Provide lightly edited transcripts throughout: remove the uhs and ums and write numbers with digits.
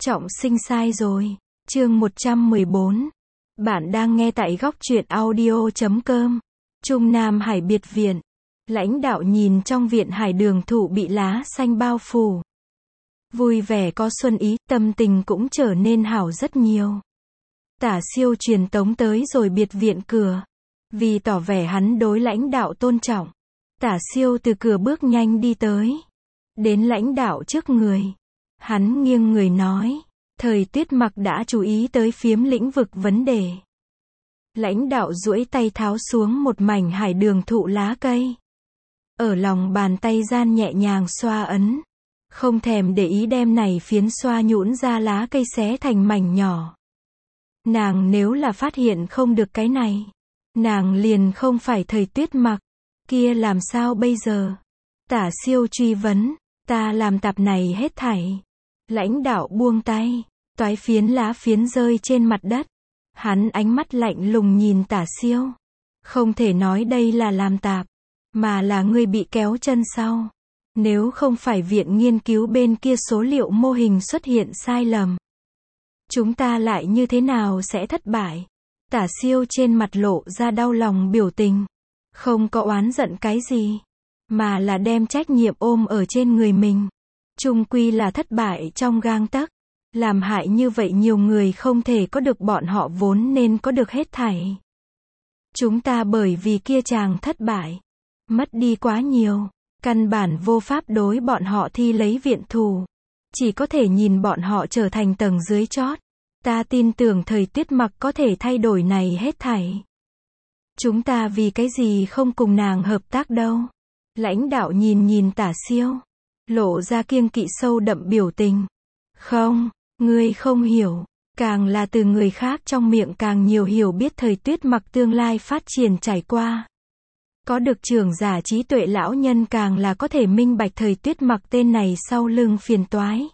Trọng Sinh sai rồi. Chương 114. Bạn đang nghe tại góc truyện audio.com. Trung Nam Hải biệt viện. Lãnh đạo nhìn trong viện hải đường thụ bị lá xanh bao phủ. Vui vẻ có xuân ý, tâm tình cũng trở nên hảo rất nhiều. Tả Siêu truyền tống tới rồi biệt viện cửa. Vì tỏ vẻ hắn đối lãnh đạo tôn trọng, Tả Siêu từ cửa bước nhanh đi tới. Đến lãnh đạo trước người. Hắn nghiêng người nói. Thời Tuyết Mặc đã chú ý tới phiếm lĩnh vực vấn đề. Lãnh đạo duỗi tay tháo xuống một mảnh hải đường thụ lá cây. Ở lòng bàn tay gian nhẹ nhàng xoa ấn. Không thèm để ý đem này phiến xoa nhũn ra lá cây xé thành mảnh nhỏ. Nàng nếu là phát hiện không được cái này, nàng liền không phải Thời Tuyết Mặc. Kia làm sao bây giờ? Tả Siêu truy vấn. Ta làm tạp này hết thảy. Lãnh đạo buông tay. Toái phiến lá phiến rơi trên mặt đất. Hắn ánh mắt lạnh lùng nhìn Tả Siêu. Không thể nói đây là làm tạp, mà là ngươi bị kéo chân sau. Nếu không phải viện nghiên cứu bên kia số liệu mô hình xuất hiện sai lầm, chúng ta lại như thế nào sẽ thất bại? Tả Siêu trên mặt lộ ra đau lòng biểu tình. Không có oán giận cái gì, mà là đem trách nhiệm ôm ở trên người mình. Chung quy là thất bại trong gang tấc. Làm hại như vậy nhiều người không thể có được bọn họ vốn nên có được hết thảy. Chúng ta bởi vì kia chàng thất bại, mất đi quá nhiều, căn bản vô pháp đối bọn họ thi lấy viện thù. Chỉ có thể nhìn bọn họ trở thành tầng dưới chót. Ta tin tưởng Thời Tuyết Mặc có thể thay đổi này hết thảy. Chúng ta vì cái gì không cùng nàng hợp tác đâu? Lãnh đạo nhìn Tả Siêu, lộ ra kiêng kỵ sâu đậm biểu tình. Không, ngươi không hiểu. Càng là từ người khác trong miệng càng nhiều hiểu biết Thời Tuyết Mặc tương lai phát triển trải qua. Có được trưởng giả trí tuệ lão nhân càng là có thể minh bạch Thời Tuyết Mặc tên này sau lưng phiền toái.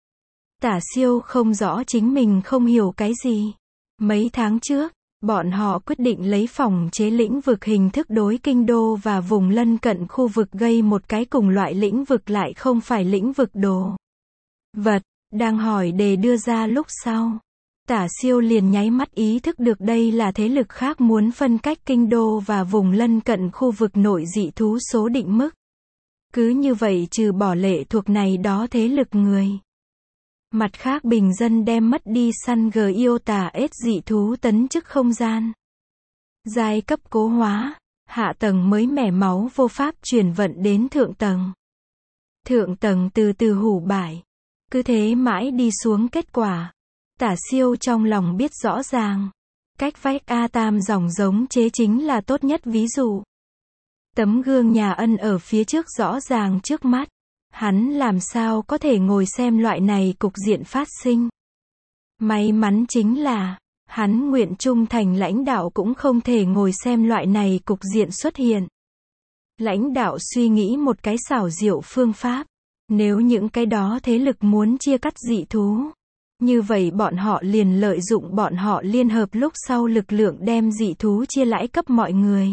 Tả Siêu không rõ chính mình không hiểu cái gì. Mấy tháng trước, bọn họ quyết định lấy phòng chế lĩnh vực hình thức đối kinh đô và vùng lân cận khu vực gây một cái cùng loại lĩnh vực lại không phải lĩnh vực đồ vật. Đang hỏi đề đưa ra lúc sau, Tả Siêu liền nháy mắt ý thức được đây là thế lực khác muốn phân cách kinh đô và vùng lân cận khu vực nội dị thú số định mức. Cứ như vậy trừ bỏ lệ thuộc này đó thế lực người. Mặt khác bình dân đem mất đi săn Giota S dị thú tấn chức không gian. Giai cấp cố hóa, hạ tầng mới mẻ máu vô pháp chuyển vận đến thượng tầng. Thượng tầng từ từ hủ bại. Cứ thế mãi đi xuống kết quả. Tả Siêu trong lòng biết rõ ràng. Cách vách A Tam dòng giống chế chính là tốt nhất ví dụ. Tấm gương nhà ân ở phía trước rõ ràng trước mắt. Hắn làm sao có thể ngồi xem loại này cục diện phát sinh. May mắn chính là, hắn nguyện trung thành lãnh đạo cũng không thể ngồi xem loại này cục diện xuất hiện. Lãnh đạo suy nghĩ một cái xảo diệu phương pháp. Nếu những cái đó thế lực muốn chia cắt dị thú, như vậy bọn họ liền lợi dụng bọn họ liên hợp lúc sau lực lượng đem dị thú chia lãi cấp mọi người.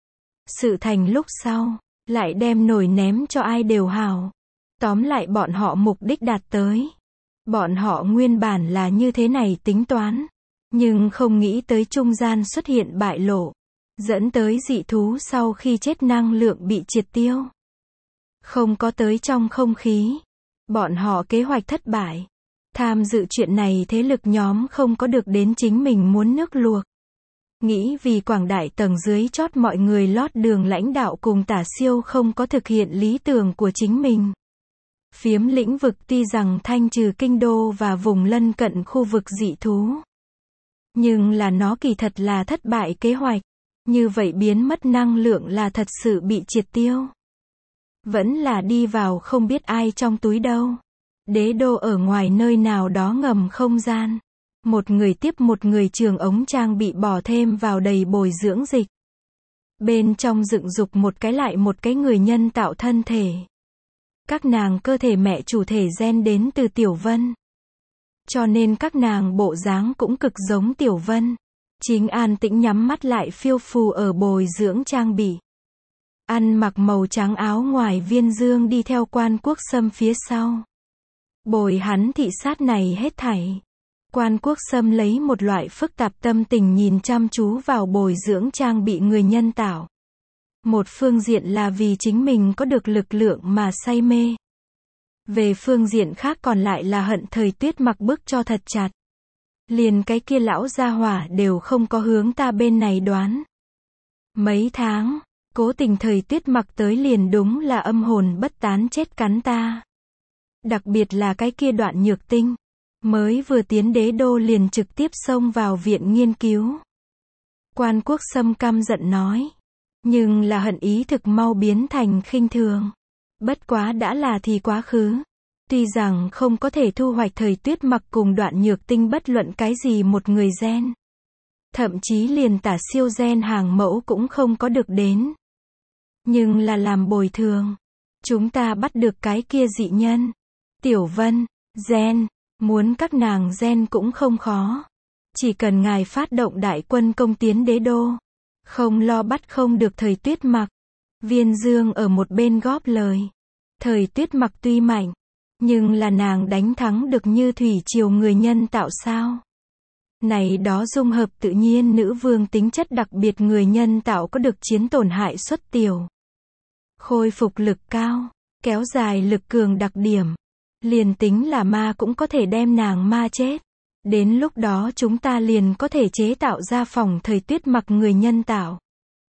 Sự thành lúc sau, lại đem nổi ném cho ai đều hảo. Tóm lại bọn họ mục đích đạt tới. Bọn họ nguyên bản là như thế này tính toán, nhưng không nghĩ tới trung gian xuất hiện bại lộ, dẫn tới dị thú sau khi chết năng lượng bị triệt tiêu. Không có tới trong không khí. Bọn họ kế hoạch thất bại. Tham dự chuyện này thế lực nhóm không có được đến chính mình muốn nước luộc. Nghĩ vì quảng đại tầng dưới chót mọi người lót đường lãnh đạo cùng Tả Siêu không có thực hiện lý tưởng của chính mình. Phiếm lĩnh vực tuy rằng thanh trừ kinh đô và vùng lân cận khu vực dị thú. Nhưng là nó kỳ thật là thất bại kế hoạch. Như vậy biến mất năng lượng là thật sự bị triệt tiêu. Vẫn là đi vào không biết ai trong túi đâu. Đế đô ở ngoài nơi nào đó ngầm không gian. Một người tiếp một người trường ống trang bị bỏ thêm vào đầy bồi dưỡng dịch. Bên trong dựng dục một cái lại một cái người nhân tạo thân thể. Các nàng cơ thể mẹ chủ thể gen đến từ Tiểu Vân. Cho nên các nàng bộ dáng cũng cực giống Tiểu Vân. Chính an tĩnh nhắm mắt lại phiêu phù ở bồi dưỡng trang bị. Ăn mặc màu trắng áo ngoài viên dương đi theo Quan Quốc Sâm phía sau. Bồi hắn thị sát này hết thảy. Quan Quốc Sâm lấy một loại phức tạp tâm tình nhìn chăm chú vào bồi dưỡng trang bị người nhân tạo. Một phương diện là vì chính mình có được lực lượng mà say mê. Về phương diện khác còn lại là hận Thời Tuyết Mặc bức cho thật chặt. Liền cái kia lão gia hỏa đều không có hướng ta bên này đoán. Mấy tháng, cố tình Thời Tuyết Mặc tới liền đúng là âm hồn bất tán chết cắn ta. Đặc biệt là cái kia Đoạn Nhược Tinh. Mới vừa tiến đế đô liền trực tiếp xông vào viện nghiên cứu. Quan Quốc Sâm căm giận nói. Nhưng là hận ý thực mau biến thành khinh thường. Bất quá đã là thì quá khứ. Tuy rằng không có thể thu hoạch Thời Tuyết Mặc cùng Đoạn Nhược Tinh bất luận cái gì một người gen. Thậm chí liền tả siêu gen hàng mẫu cũng không có được đến. Nhưng là làm bồi thường. Chúng ta bắt được cái kia dị nhân. Tiểu Vân, gen. Muốn các nàng gen cũng không khó. Chỉ cần ngài phát động đại quân công tiến đế đô. Không lo bắt không được Thời Tuyết Mặc. Viên Dương ở một bên góp lời. Thời Tuyết Mặc tuy mạnh. Nhưng là nàng đánh thắng được như thủy triều người nhân tạo sao? Này đó dung hợp tự nhiên nữ vương tính chất đặc biệt người nhân tạo có được chiến tổn hại suất tiểu. Khôi phục lực cao. Kéo dài lực cường đặc điểm. Liền tính là ma cũng có thể đem nàng ma chết. Đến lúc đó chúng ta liền có thể chế tạo ra phòng Thời Tuyết Mặc người nhân tạo.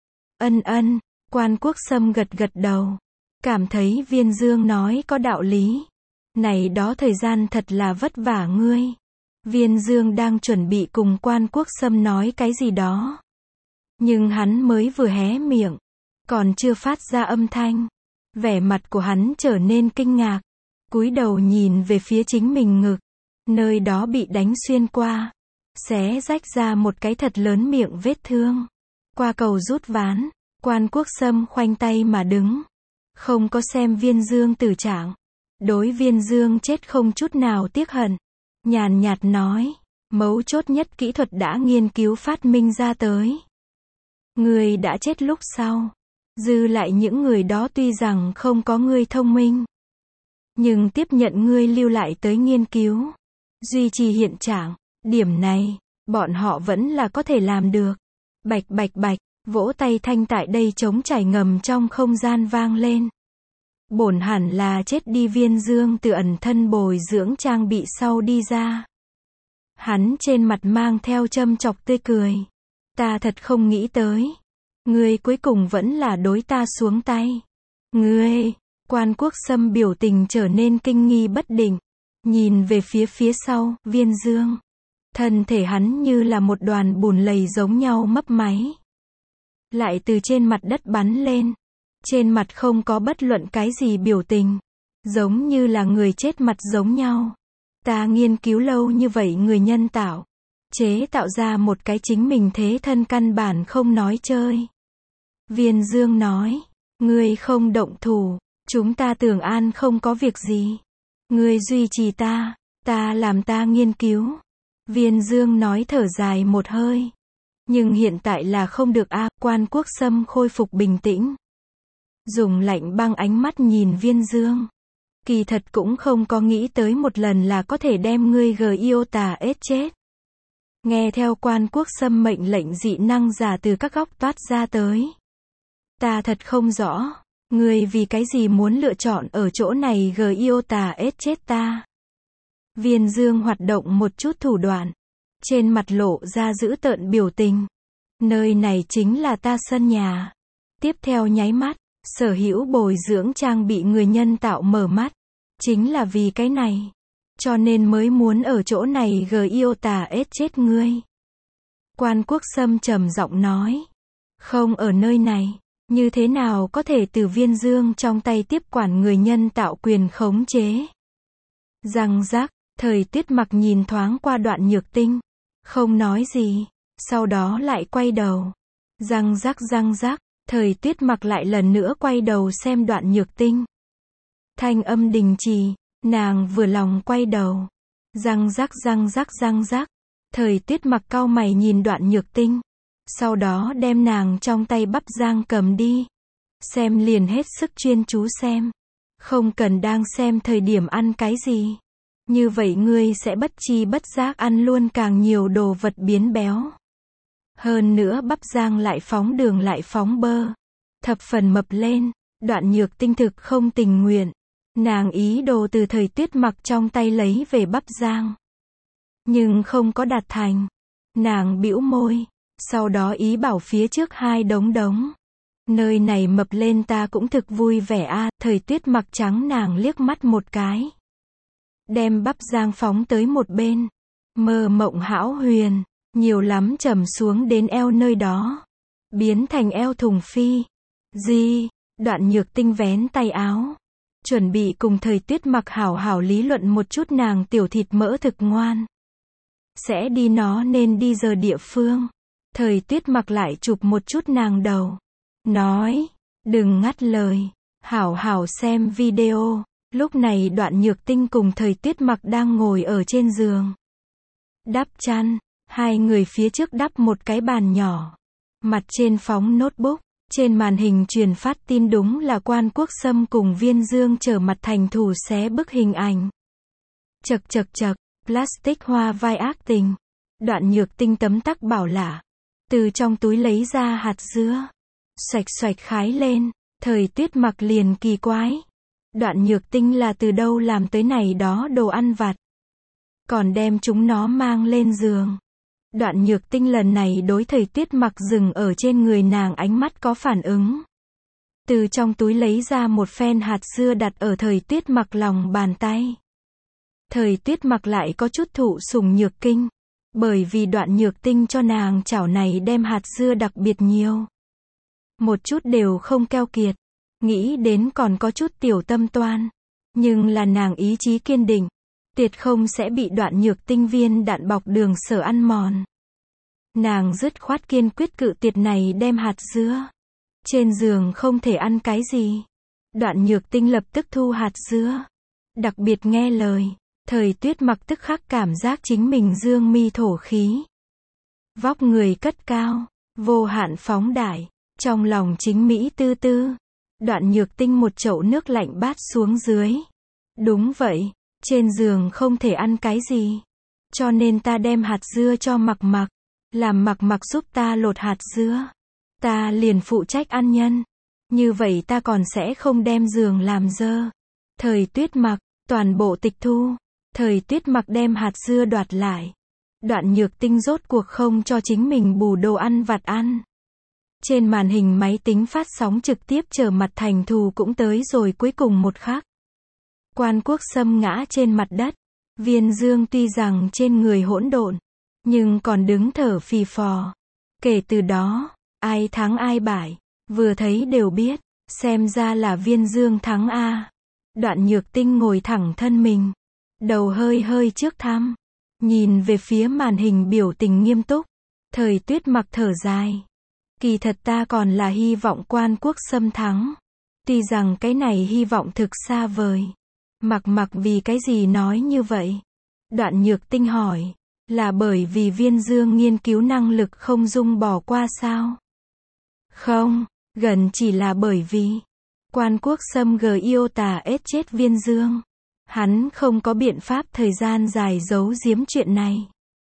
Ân, Quan Quốc Sâm gật gật đầu. Cảm thấy Viên Dương nói có đạo lý. Này đó thời gian thật là vất vả ngươi. Viên Dương đang chuẩn bị cùng Quan Quốc Sâm nói cái gì đó. Nhưng hắn mới vừa hé miệng. Còn chưa phát ra âm thanh. Vẻ mặt của hắn trở nên kinh ngạc. Cúi đầu nhìn về phía chính mình ngực. Nơi đó bị đánh xuyên qua. Xé rách ra một cái thật lớn miệng vết thương. Qua cầu rút ván. Quan Quốc Sâm khoanh tay mà đứng. Không có xem Viên Dương tử trạng. Đối Viên Dương chết không chút nào tiếc hận. Nhàn nhạt nói. Mấu chốt nhất kỹ thuật đã nghiên cứu phát minh ra tới. Người đã chết lúc sau. Dư lại những người đó tuy rằng không có ngươi thông minh. Nhưng tiếp nhận ngươi lưu lại tới nghiên cứu. Duy trì hiện trạng. Điểm này, bọn họ vẫn là có thể làm được. Bạch bạch bạch, vỗ tay thanh tại đây trống trải ngầm trong không gian vang lên. Bổn hẳn là chết đi Viên Dương từ ẩn thân bồi dưỡng trang bị sau đi ra. Hắn trên mặt mang theo châm chọc tươi cười. Ta thật không nghĩ tới. Ngươi cuối cùng vẫn là đối ta xuống tay. Ngươi, Quan Quốc Sâm biểu tình trở nên kinh nghi bất định. Nhìn về phía sau, Viên Dương. Thân thể hắn như là một đoàn bùn lầy giống nhau mấp máy. Lại từ trên mặt đất bắn lên. Trên mặt không có bất luận cái gì biểu tình. Giống như là người chết mặt giống nhau. Ta nghiên cứu lâu như vậy người nhân tạo. Chế tạo ra một cái chính mình thế thân căn bản không nói chơi. Viên Dương nói. Ngươi không động thủ. Chúng ta tưởng an không có việc gì. Ngươi duy trì ta. Ta làm ta nghiên cứu. Viên Dương nói thở dài một hơi. Nhưng hiện tại là không được a. Quan Quốc Sâm khôi phục bình tĩnh. Dùng lạnh băng ánh mắt nhìn Viên Dương. Kỳ thật cũng không có nghĩ tới một lần là có thể đem ngươi Giota chết. Nghe theo Quan Quốc Sâm mệnh lệnh dị năng giả từ các góc toát ra tới. Ta thật không rõ. Ngươi vì cái gì muốn lựa chọn ở chỗ này Giota chết ta. Viên Dương hoạt động một chút thủ đoạn. Trên mặt lộ ra dữ tợn biểu tình. Nơi này chính là ta sân nhà. Tiếp theo nháy mắt. Sở hữu bồi dưỡng trang bị người nhân tạo mở mắt. Chính là vì cái này. Cho nên mới muốn ở chỗ này Giota chết ngươi. Quan Quốc Sâm trầm giọng nói. Không ở nơi này. Như thế nào có thể từ Viên Dương trong tay tiếp quản người nhân tạo quyền khống chế. Răng rắc. Thời Tuyết Mặc nhìn thoáng qua Đoạn Nhược Tinh. Không nói gì. Sau đó lại quay đầu. Răng rắc. Thời Tuyết Mặc lại lần nữa quay đầu xem Đoạn Nhược Tinh. Thanh âm đình trì. Nàng vừa lòng quay đầu. Răng rắc. Thời Tuyết Mặc cau mày nhìn Đoạn Nhược Tinh. Sau đó đem nàng trong tay bắp rang cầm đi. Xem liền hết sức chuyên chú xem. Không cần đang xem thời điểm ăn cái gì. Như vậy ngươi sẽ bất chi bất giác ăn luôn càng nhiều đồ vật biến béo. Hơn nữa bắp rang lại phóng đường lại phóng bơ. Thập phần mập lên. Đoạn Nhược Tinh thực không tình nguyện. Nàng ý đồ từ Thời Tuyết Mặc trong tay lấy về bắp rang. Nhưng không có đạt thành. Nàng bĩu môi. Sau đó ý bảo phía trước 2 đống. Nơi này mập lên ta cũng thực vui vẻ a. Thời Tuyết Mặc trắng nàng liếc mắt một cái. Đem bắp rang phóng tới một bên. Mơ mộng hão huyền. Nhiều lắm trầm xuống đến eo nơi đó. Biến thành eo thùng phi. Gì? Đoạn Nhược Tinh vén tay áo. Chuẩn bị cùng Thời Tuyết Mặc hảo hảo lý luận một chút nàng tiểu thịt mỡ thực ngoan. Sẽ đi nó nên đi giờ địa phương. Thời Tuyết Mặc lại chụp một chút nàng đầu. Nói. Đừng ngắt lời. Hảo hảo xem video. Lúc này Đoạn Nhược Tinh cùng Thời Tuyết Mặc đang ngồi ở trên giường. Đắp chăn. 2 người phía trước đắp một cái bàn nhỏ. Mặt trên phóng notebook. Trên màn hình truyền phát tin đúng là Quan Quốc Sâm cùng Viên Dương trở mặt thành thù xé bức hình ảnh. Chậc, plastic hoa vai ác tình. Đoạn Nhược Tinh tấm tắc bảo lả. Từ trong túi lấy ra hạt dứa. Xoạch khái lên. Thời Tuyết Mặc liền kỳ quái. Đoạn Nhược Tinh là từ đâu làm tới này đó đồ ăn vặt. Còn đem chúng nó mang lên giường. Đoạn Nhược Tinh lần này đối Thời Tuyết Mặc dừng ở trên người nàng ánh mắt có phản ứng. Từ trong túi lấy ra một phen hạt dưa đặt ở Thời Tuyết Mặc lòng bàn tay. Thời Tuyết Mặc lại có chút thụ sủng nhược kinh. Bởi vì Đoạn Nhược Tinh cho nàng chảo này đem hạt dưa đặc biệt nhiều. Một chút đều không keo kiệt. Nghĩ đến còn có chút tiểu tâm toan. Nhưng là nàng ý chí kiên định. Tuyệt không sẽ bị Đoạn Nhược Tinh viên đạn bọc đường sở ăn mòn. Nàng dứt khoát kiên quyết cự tuyệt này đem hạt dứa. Trên giường không thể ăn cái gì. Đoạn Nhược Tinh lập tức thu hạt dứa. Đặc biệt nghe lời. Thời Tuyết Mặc tức khắc cảm giác chính mình dương mi thổ khí. Vóc người cất cao. Vô hạn phóng đại. Trong lòng chính mỹ tư tư. Đoạn Nhược Tinh một chậu nước lạnh bát xuống dưới. Đúng vậy. Trên giường không thể ăn cái gì. Cho nên ta đem hạt dưa cho Mặc. Làm Mặc giúp ta lột hạt dưa. Ta liền phụ trách ăn nhân. Như vậy ta còn sẽ không đem giường làm dơ. Thời Tuyết Mặc, toàn bộ tịch thu. Thời Tuyết Mặc đem hạt dưa đoạt lại. Đoạn Nhược Tinh rốt cuộc không cho chính mình bù đồ ăn vặt ăn. Trên màn hình máy tính phát sóng trực tiếp trở mặt thành thù cũng tới rồi cuối cùng một khắc. Quan Quốc Sâm ngã trên mặt đất. Viên Dương tuy rằng trên người hỗn độn, nhưng còn đứng thở phì phò. Kể từ đó, ai thắng ai bại, vừa thấy đều biết, xem ra là Viên Dương thắng a. Đoạn Nhược Tinh ngồi thẳng thân mình, đầu hơi trước thăm, nhìn về phía màn hình biểu tình nghiêm túc. Thời Tuyết Mặc thở dài. Kỳ thật ta còn là hy vọng Quan Quốc Sâm thắng. Tuy rằng cái này hy vọng thực xa vời. Mặc vì cái gì nói như vậy? Đoạn Nhược Tinh hỏi. Là bởi vì Viên Dương nghiên cứu năng lực không dung bỏ qua sao? Không, gần chỉ là bởi vì Quan Quốc Sâm Iota chết Viên Dương. Hắn không có biện pháp thời gian dài giấu giếm chuyện này.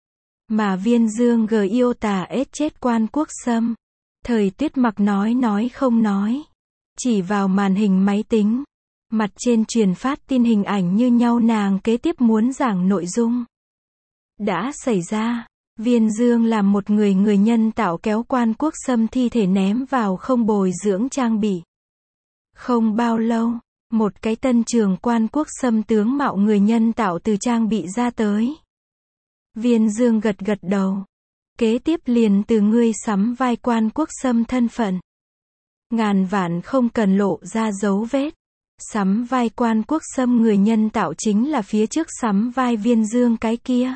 Mà Viên Dương Iota chết Quan Quốc Sâm. Thời Tuyết Mặc nói không nói. Chỉ vào màn hình máy tính. Mặt trên truyền phát tin hình ảnh như nhau nàng kế tiếp muốn giảng nội dung. Đã xảy ra. Viên Dương làm một người nhân tạo kéo Quan Quốc Sâm thi thể ném vào không bồi dưỡng trang bị. Không bao lâu, một cái tân trường Quan Quốc Sâm tướng mạo người nhân tạo từ trang bị ra tới. Viên Dương gật đầu. Kế tiếp liền từ ngươi sắm vai Quan Quốc Sâm thân phận. Ngàn vạn không cần lộ ra dấu vết. Sắm vai Quan Quốc Sâm người nhân tạo chính là phía trước sắm vai Viên Dương cái kia.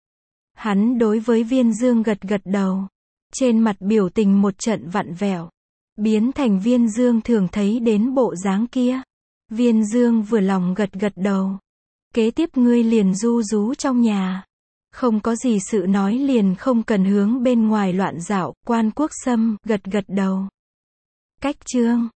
Hắn đối với Viên Dương gật đầu. Trên mặt biểu tình một trận vặn vẹo. Biến thành Viên Dương thường thấy đến bộ dáng kia. Viên Dương vừa lòng gật đầu. Kế tiếp ngươi liền ru rú trong nhà. Không có gì sự nói liền không cần hướng bên ngoài loạn dạo. Quan Quốc Sâm gật đầu. Cách chương